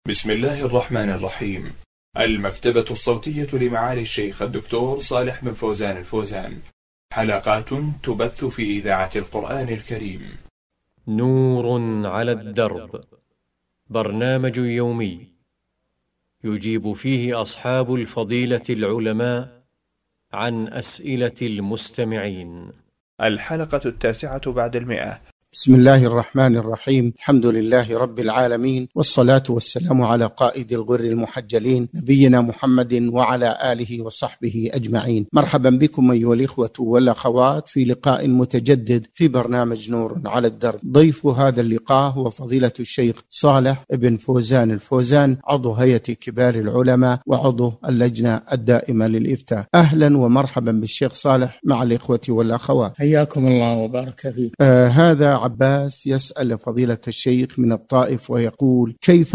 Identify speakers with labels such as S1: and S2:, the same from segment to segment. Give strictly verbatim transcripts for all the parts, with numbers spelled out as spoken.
S1: بسم الله الرحمن الرحيم. المكتبة الصوتية لمعالي الشيخ الدكتور صالح بن فوزان الفوزان، حلقات تبث في إذاعة القرآن الكريم.
S2: نور على الدرب، برنامج يومي يجيب فيه أصحاب الفضيلة العلماء عن أسئلة المستمعين.
S1: الحلقة التاسعة بعد المئة.
S3: بسم الله الرحمن الرحيم. الحمد لله رب العالمين، والصلاة والسلام على قائد الغر المحجلين نبينا محمد وعلى آله وصحبه أجمعين. مرحبا بكم أيها الإخوة والأخوات في لقاء متجدد في برنامج نور على الدرب. ضيف هذا اللقاء هو فضيلة الشيخ صالح بن فوزان الفوزان، عضو هيئة كبار العلماء وعضو اللجنة الدائمة للإفتاء. أهلا ومرحبا بالشيخ صالح مع الإخوة والأخوات،
S4: حياكم الله وبارك فيك.
S3: آه هذا عباس يسأل فضيلة الشيخ من الطائف ويقول: كيف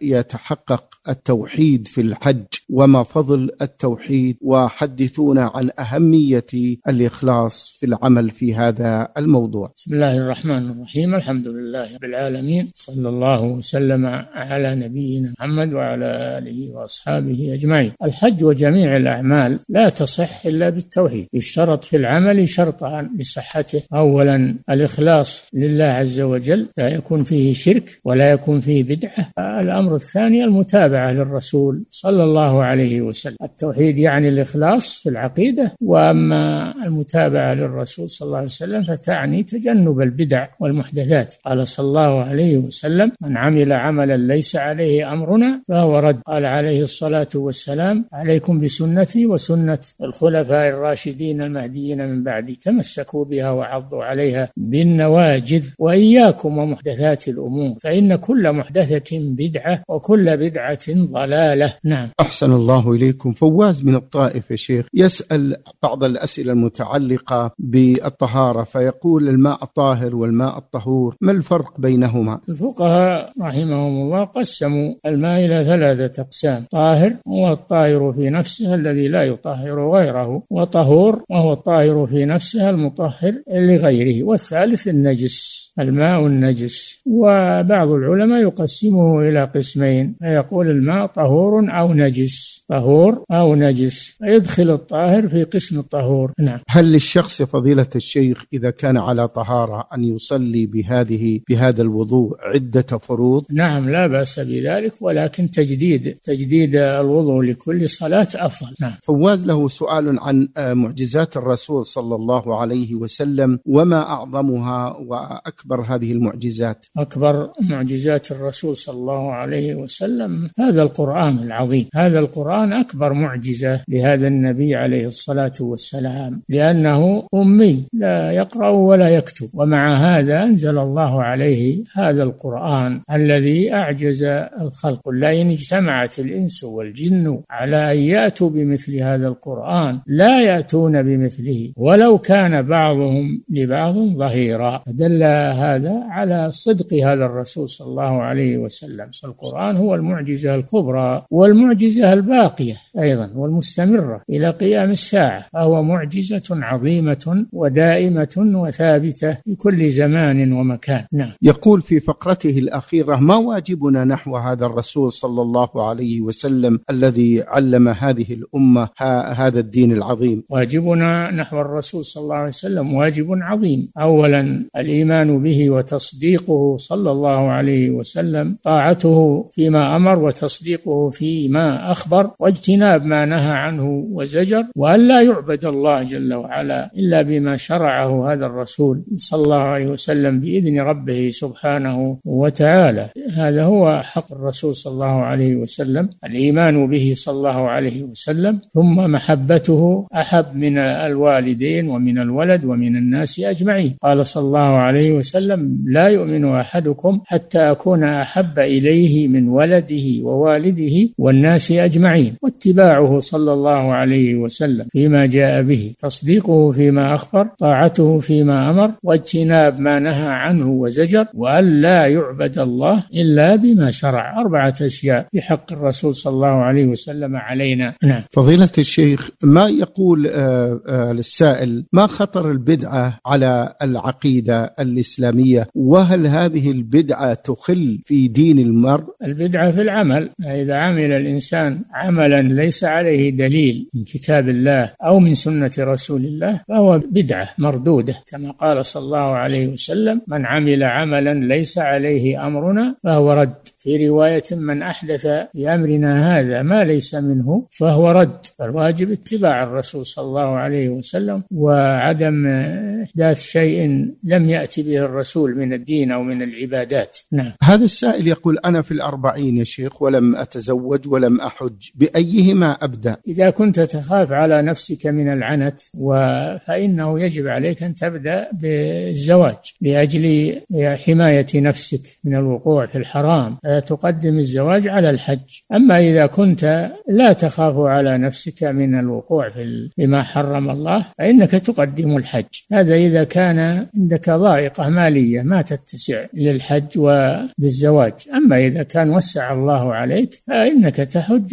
S3: يتحقق التوحيد في الحج وما فضل التوحيد، وحدثونا عن أهمية الإخلاص في العمل في هذا الموضوع.
S4: بسم الله الرحمن الرحيم. الحمد لله رب العالمين، صلى الله وسلم على نبينا محمد وعلى آله وأصحابه أجمعين. الحج وجميع الأعمال لا تصح إلا بالتوحيد. يشترط في العمل شرطان لصحته: أولا الإخلاص لله عز وجل، لا يكون فيه شرك ولا يكون فيه بدعة. الأمر الثاني المتابعة للرسول صلى الله عليه وسلم. التوحيد يعني الإخلاص في العقيدة، وأما المتابعة للرسول صلى الله عليه وسلم فتعني تجنب البدع والمحدثات. قال صلى الله عليه وسلم: من عمل عملا ليس عليه أمرنا فهو رد. قال عليه الصلاة والسلام: عليكم بسنتي وسنة الخلفاء الراشدين المهديين من بعدي، تمسكوا بها وعضوا عليها بالنواجذ، وإياكم ومحدثات الأمور، فإن كل محدثة بدعة وكل بدعة ضلالة. نعم.
S3: أحسن الله إليكم. فواز من الطائف يا شيخ يسأل بعض الأسئلة المتعلقة بالطهارة، فيقول: الماء الطاهر والماء الطهور، ما الفرق بينهما؟
S4: الفقهاء رحمهم الله قسموا الماء إلى ثلاثة أقسام: طاهر وهو الطاهر في نفسه الذي لا يطهر غيره، وطهور وهو الطاهر في نفسه المطهر لغيره، والثالث النجس، الماء النجس. وبعض العلماء يقسمه إلى قسمين، فيقول الماء طهور أو نجس، طهور أو نجس، فيدخل الطاهر في قسم الطهور. نعم.
S3: هل للشخص فضيلة الشيخ إذا كان على طهارة أن يصلي بهذه بهذا الوضوء عدة فروض؟
S4: نعم، لا بأس بذلك، ولكن تجديد تجديد الوضوء لكل صلاة أفضل. نعم.
S3: فواز له سؤال عن معجزات الرسول صلى الله عليه وسلم، وما أعظمها وأكبر هذه المعجزات؟
S4: أكبر معجزات الرسول صلى الله عليه وسلم هذا القرآن العظيم. هذا القرآن أكبر معجزة لهذا النبي عليه الصلاة والسلام، لأنه أمي لا يقرأ ولا يكتب، ومع هذا أنزل الله عليه هذا القرآن الذي أعجز الخلق. لئن اجتمعت الإنس والجن على أن يأتوا بمثل هذا القرآن لا يأتون بمثله ولو كان بعضهم لبعض ظهيرا. دل هذا على صدق هذا الرسول صلى الله عليه وسلم. القرآن هو المعجزة الكبرى والمعجزة الباقية أيضا والمستمرة إلى قيام الساعة، فهو معجزة عظيمة ودائمة وثابتة في كل زمان ومكان. نعم.
S3: يقول في فقرته الأخيرة: ما واجبنا نحو هذا الرسول صلى الله عليه وسلم الذي علم هذه الأمة هذا الدين العظيم؟
S4: واجبنا نحو الرسول صلى الله عليه وسلم واجب عظيم. أولا الإيمان به وتصديقه صلى الله عليه وسلم، طاعته فيما أمر وتصديقه فيما أخبر، واجتناب ما نهى عنه وزجر، وأن لا يعبد الله جل وعلا إلا بما شرعه هذا الرسول صلى الله عليه وسلم بإذن ربه سبحانه وتعالى. هذا هو حق الرسول صلى الله عليه وسلم، الإيمان به صلى الله عليه وسلم، ثم محبته أحب من الوالدين ومن الولد ومن الناس أجمعين. قال صلى الله عليه وسلم: لا يؤمن أحدكم حتى أكون أحب إليه من ولده ووالده والناس أجمعين أجمعين، واتباعه صلى الله عليه وسلم فيما جاء به، تصديقه فيما أخبر، طاعته فيما أمر، واجتناب ما نهى عنه وزجر، وأن لا يعبد الله إلا بما شرع. أربعة أشياء في حق الرسول صلى الله عليه وسلم علينا. نعم.
S3: فضيلة الشيخ، ما يقول آه آه للسائل ما خطر البدعة على العقيدة الإسلامية، وهل هذه البدعة تخل في دين المرء؟
S4: البدعة في العمل، إذا عمل الإنسان عملا ليس عليه دليل من كتاب الله أو من سنة رسول الله فهو بدعة مردودة، كما قال صلى الله عليه وسلم: من عمل عملا ليس عليه أمرنا فهو رد. في رواية: من أحدث في أمرنا هذا ما ليس منه فهو رد. فالواجب اتباع الرسول صلى الله عليه وسلم وعدم إحداث شيء لم يأتي به الرسول من الدين أو من العبادات. نعم.
S3: هذا السائل يقول: أنا في الأربعين يا شيخ ولم أتزوج ولم أحج، بأيهما أبدأ؟
S4: إذا كنت تخاف على نفسك من العنت فإنه يجب عليك أن تبدأ بالزواج لأجل حماية نفسك من الوقوع في الحرام، تقدم الزواج على الحج. أما إذا كنت لا تخاف على نفسك من الوقوع في ما حرم الله فإنك تقدم الحج. هذا إذا كان عندك ضائقة مالية ما تتسع للحج وبالزواج. أما إذا كان وسع الله عليك فإنك تحج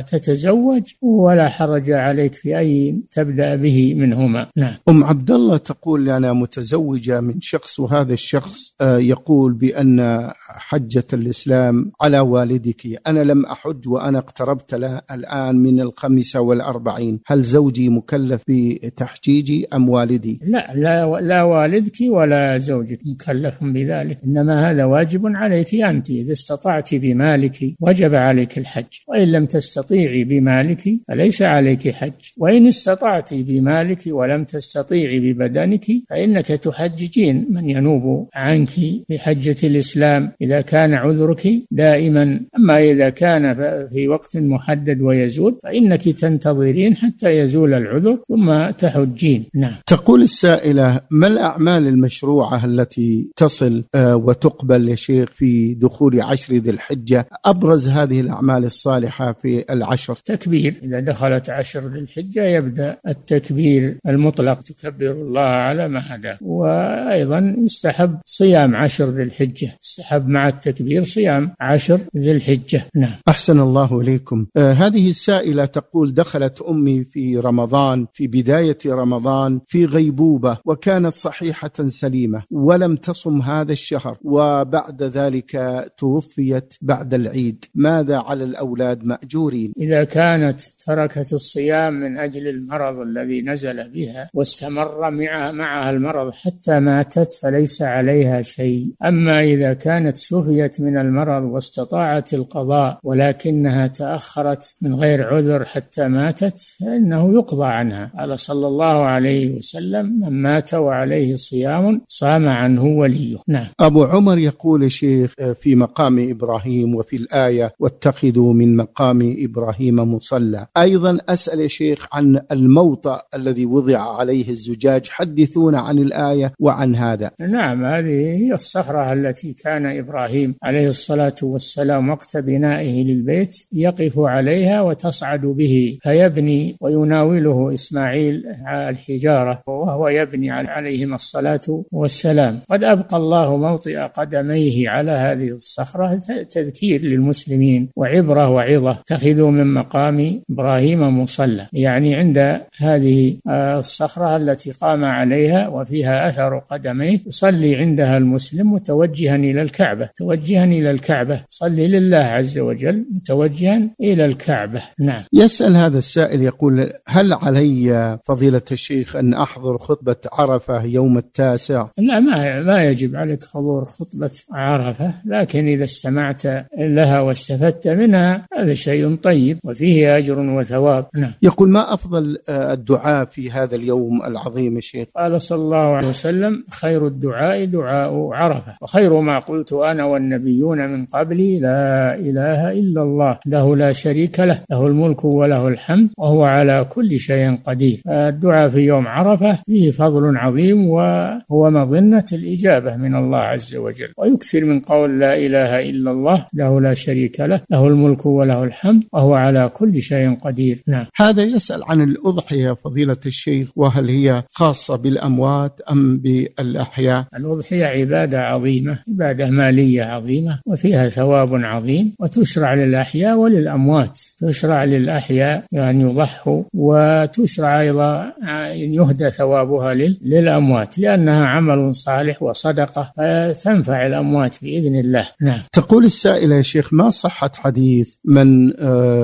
S4: وتتزوج ولا حرج عليك في أي تبدأ به منهما. نعم.
S3: أم عبد الله تقول: أنا متزوجة من شخص، وهذا الشخص يقول بأن حجة الإسلام على والدك، أنا لم أحج وأنا اقتربت الآن من الخمسة والأربعين، هل زوجي مكلف بتحجيجي أم والدي؟
S4: لا, لا, لا والدك ولا زوجك مكلف بذلك، إنما هذا واجب عليك أنت. إذا استطعت بمالك وجب عليك الحج، وإن لم تستطيعي بمالك فليس عليك حج. وإن استطعت بمالك ولم تستطيعي ببدنك فإنك تحججين من ينوب عنك في حجة الإسلام إذا كان عذرك دائما. أما إذا كان في وقت محدد ويزول فإنك تنتظرين حتى يزول العذر ثم تحجين. نعم.
S3: تقول السائلة: ما الأعمال المشروعة التي تصل وتقبل يا شيخ في دخول عشر ذي الحجة؟ أبرز هذه الأعمال الصالحة في العشر.
S4: تكبير، إذا دخلت عشر ذي الحجة يبدأ التكبير المطلق، تكبر الله على ما هداه. وأيضا يستحب صيام عشر ذي الحجة، يستحب مع التكبير صيام عشر ذي الحجة. نعم.
S3: أحسن الله إليكم. آه هذه السائلة تقول: دخلت أمي في رمضان في بداية رمضان في غيبوبة وكانت صحيحة سليمة ولم تصم هذا الشهر، وبعد ذلك توفيت بعد العيد، ماذا على الأولاد مأجورين؟
S4: إذا كانت تركت الصيام من أجل المرض الذي نزل بها واستمر معها, معها المرض حتى ماتت فليس عليها شيء. أما إذا كانت شفيت من المرض واستطاعت القضاء ولكنها تأخرت من غير عذر حتى ماتت فإنه يقضى عنها. قال صلى الله عليه وسلم: من مات وعليه صيام صام عنه وليه. نعم.
S3: أبو عمر يقول: شيخ، في مقام إبراهيم وفي الآية: واتخذوا من مقام إبراهيم مصلى. أيضا أسأل يا شيخ عن الموطأ الذي وضع عليه الزجاج، حدثونا عن الآية وعن هذا.
S4: نعم، هذه هي الصخرة التي كان إبراهيم عليه الصلاة والسلام وقت بنائه للبيت يقف عليها وتصعد به فيبني ويناوله إسماعيل الحجارة وهو يبني عليهما الصلاة والسلام. قد أبقى الله موطئ قدميه على هذه الصخرة تذكير للمسلمين وعبرة وعظة. اتخذوا من مقام إبراهيم مصلى، يعني عند هذه الصخرة التي قام عليها وفيها أثر قدميه يصلي عندها المسلم متوجها إلى الكعبة، توجها إلى الكعبة، صلي لله عز وجل متوجها إلى الكعبة. نعم.
S3: يسأل هذا السائل يقول: هل علي فضيلة الشيخ أن أحضر خطبة عرفة يوم التاسع؟
S4: لا، ما ما يجب عليك حضور خطبة عرفة، لكن إذا استمعت لها واستفدت منها هذا شيء طيب وفيه أجر وثواب. نعم.
S3: يقول: ما أفضل الدعاء في هذا اليوم العظيم يا شيخ؟
S4: قال صلى الله عليه وسلم: خير الدعاء دعاء عرفة، وخير ما قلت أنا والنبيون من قبلي لا إله إلا الله له لا شريك له له الملك وله الحمد وهو على كل شيء قدير. الدعاء في يوم عرفة فيه فضل عظيم وهو مظنة الإجابة من الله عز وجل، ويكثر من قول لا إله إلا الله له لا شريك له له الملك وله الحمد وهو على كل شيء قدير. نعم.
S3: هذا يسأل عن الأضحية فضيلة الشيخ، وهل هي خاصة بالأموات أم بالأحياء؟
S4: الأضحية عبادة عظيمة، عبادة مالية عظيمة وفيها ثواب عظيم، وتشرع للأحياء وللأموات. تشرع للأحياء يعني يضحوا، وتشرع أيضا أن يهدى ثوابها للأموات لأنها عمل صالح وصدقة تنفع الأموات بإذن الله. نعم.
S3: تقول السائلة: يا شيخ، ما صحة حديث من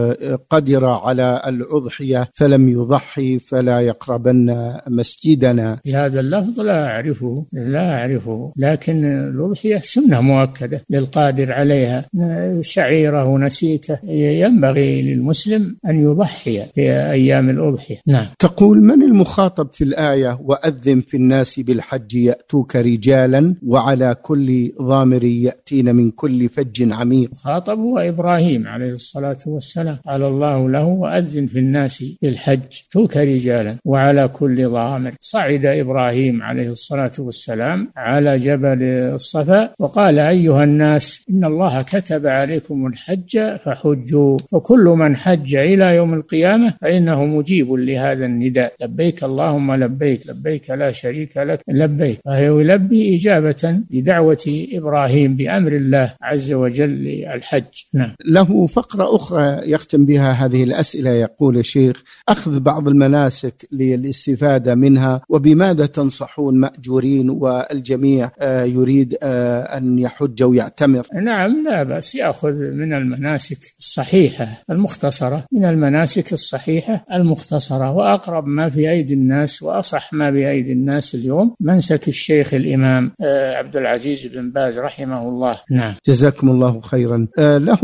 S3: قدر على الأضحية فلم يضحي فلا يقربن مسجدنا؟
S4: في هذا اللفظ لا أعرفه لا أعرفه لكن الأضحية سنة مؤكدة للقادر عليها، شعيرة ونسيكة، ينبغي للمسلم أن يضحي في أيام الأضحية. نعم.
S3: تقول: من المخاطب في الآية وأذن في الناس بالحج يأتوك رجالا وعلى كل ضامر يأتين من كل فج عميق؟
S4: خاطب هو إبراهيم عليه الصلاة والسلام، قال الله له: وأذن في الناس بالحج يأتوك رجالا وعلى كل ضامر. صعد إبراهيم عليه الصلاة والسلام على جبل الصفا وقال: أيها الناس إن الله كتب عليكم الحج فحجوا، فكل من حج إلى يوم القيامة فإنه مجيب لهذا النداء، لبيك اللهم لبيك لبيك لا شريك لك لبيك. فهو يلبي إجابة لدعوة إبراهيم بأمر الله عز وجل للحج. نعم.
S3: له فقرة أخرى يختم بها هذه الأسئلة، يقول: الشيخ، أخذ بعض المناسك للاستفادة منها، وبماذا تنصحون مأجورين والجميع يريد أن يحج ويعتمر؟
S4: نعم، لا بأس يأخذ من المناسك الصحيحة المختصرة، من المناسك الصحيحة المختصرة، وأقرب ما في أيدي الناس وأصح ما بأيدي الناس اليوم منسك الشيخ الإمام عبد العزيز بن باز رحمه الله. نعم.
S3: جزاكم الله خيرا. له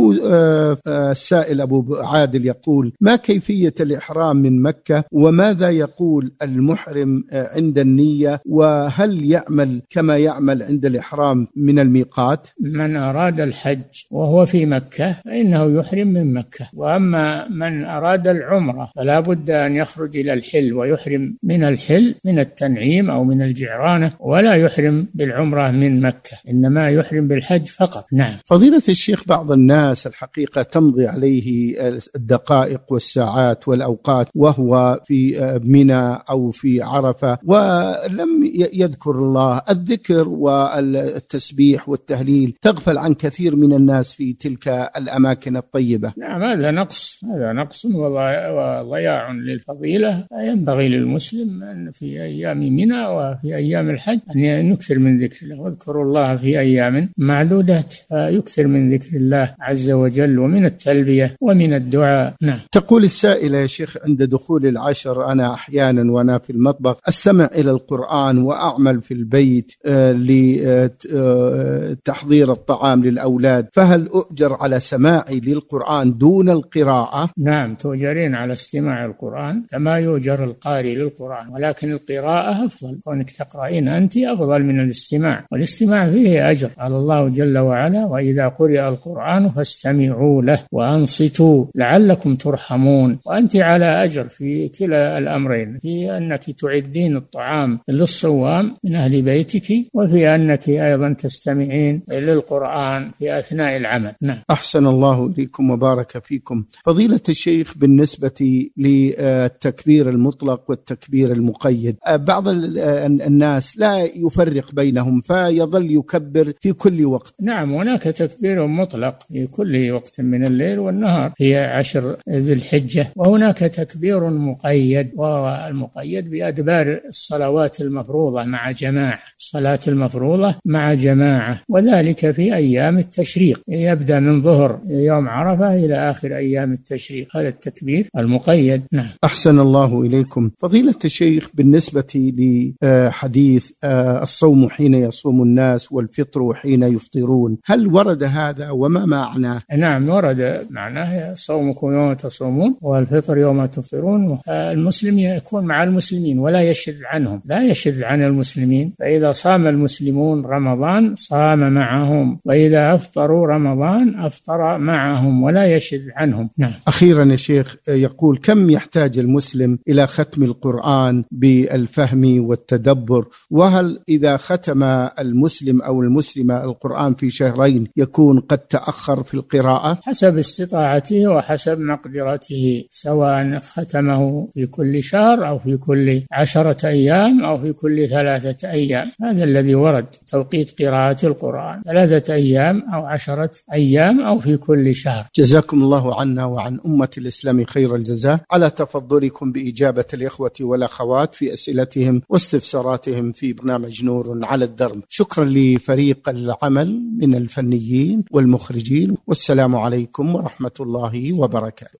S3: السائل أبو عادل يقول: ما كيفية الإحرام من مكة، وماذا يقول المحرم عند النية، وهل يعمل كما يعمل عند الإحرام من الميقات؟
S4: من أراد الحج وهو في مكة فإنه يحرم من مكة، وأما من أراد العمرة فلا بد أن يخرج إلى الحل ويحرم من الحل من التنعيم أو من الجعرانة، ولا يحرم بالعمرة من مكة، إنما يحرم بالحج فقط. نعم.
S3: فضيلة الشيخ، بعض الناس الحقيقة تمضي عليه الدقائق والساعات والأوقات وهو في منى أو في عرفة ولم يذكر الله. الذكر والتسبيح والتهليل تغفل عن كثير من الناس في تلك الأماكن الطيبة.
S4: نعم، هذا نقص هذا نقص وضياع للفضيلة. ينبغي للمسلم أن في أيام منى وفي أيام الحج أن يكثر من ذكر الله، واذكروا الله في أيام معدودات، يكثر من ذكر الله عز وجل ومن التلبية ومن الدعاء. نعم.
S3: تقول السائلة: يا شيخ، عند دخول العشر أنا أحيانا وأنا في المطبخ أستمع إلى القرآن وأعمل في البيت لتحضير الطعام للأولاد، فهل أؤجر على سماعي للقرآن دون القراءة؟
S4: نعم، تؤجرين على استماع القرآن كما يؤجر القارئ للقرآن، ولكن القراءة أفضل، كونك تقرأين أنت أفضل من الاستماع، والاستماع فيه أجر. قال الله جل وعلا: وإذا قرئ القرآن فاستمعوا له وأنصتوا لعلكم ترحمون. وأنت على أجر في كلا الأمرين، في أنك تعدين الطعام للصوام من أهل بيتك، وفي أنك أيضا تستمعين للقرآن في أثناء العمل. نعم.
S3: أحسن الله إليكم وبارك فيكم. فضيلة الشيخ، بالنسبة للتكبير المطلق والتكبير المقيد، بعض الناس لا يفرق بينهم فيظل يكبر في كل وقت.
S4: نعم، هناك تكبير مطلق في كل وقت من الليل والنهار في عشر ذي الحجة، وهناك تكبير مقيد، وهو المقيد بأدبار الصلوات المفروضة مع جماعة، الصلاة المفروضة مع جماعة، وذلك في أيام التشريق، يبدأ من ظهر يوم عرفة إلى آخر أيام التشريق، هذا التكبير المقيد. نعم.
S3: أحسن الله إليكم. فضيلة الشيخ، بالنسبة لحديث الصوم حين يصوم الناس والفطر حين يفطرون، هل ورد هذا وما معناه؟
S4: نعم، ورد معناه صومكم يوم تصومون والفطر يوم تفطرون. المسلم يكون مع المسلمين ولا يشذ عنهم، لا يشذ عن المسلمين. فإذا صام المسلمون رمضان صام معهم، وإذا أفطروا رمضان أفطر معهم ولا يشذ عنهم. نعم.
S3: أخيرا يا شيخ، يقول كم يحتاج المسلم إلى ختم القرآن بالفهم والتدبر؟ وهل إذا ختم المسلم أو المسلمة القرآن في شهرين يكون قد تأخر في القراءة؟
S4: حسب استطاعته وحسب مقدرته، سواء ختمه في كل شهر أو في كل عشرة أيام أو في كل ثلاثة أيام. هذا الذي ورد توقيت قراءة القرآن، ثلاثة أيام أو عشرة أيام أو في كل شهر.
S3: جزاكم الله عنا وعن أمة الإسلام خير الجزاء على تفضلكم بإجابة الإخوة والأخوات في أسئلتهم واستفساراتهم في برنامج نور على الدرب. شكرا لفريق العمل من الفنيين والمخرجين، والسلام عليكم ورحمة الله وبركاته.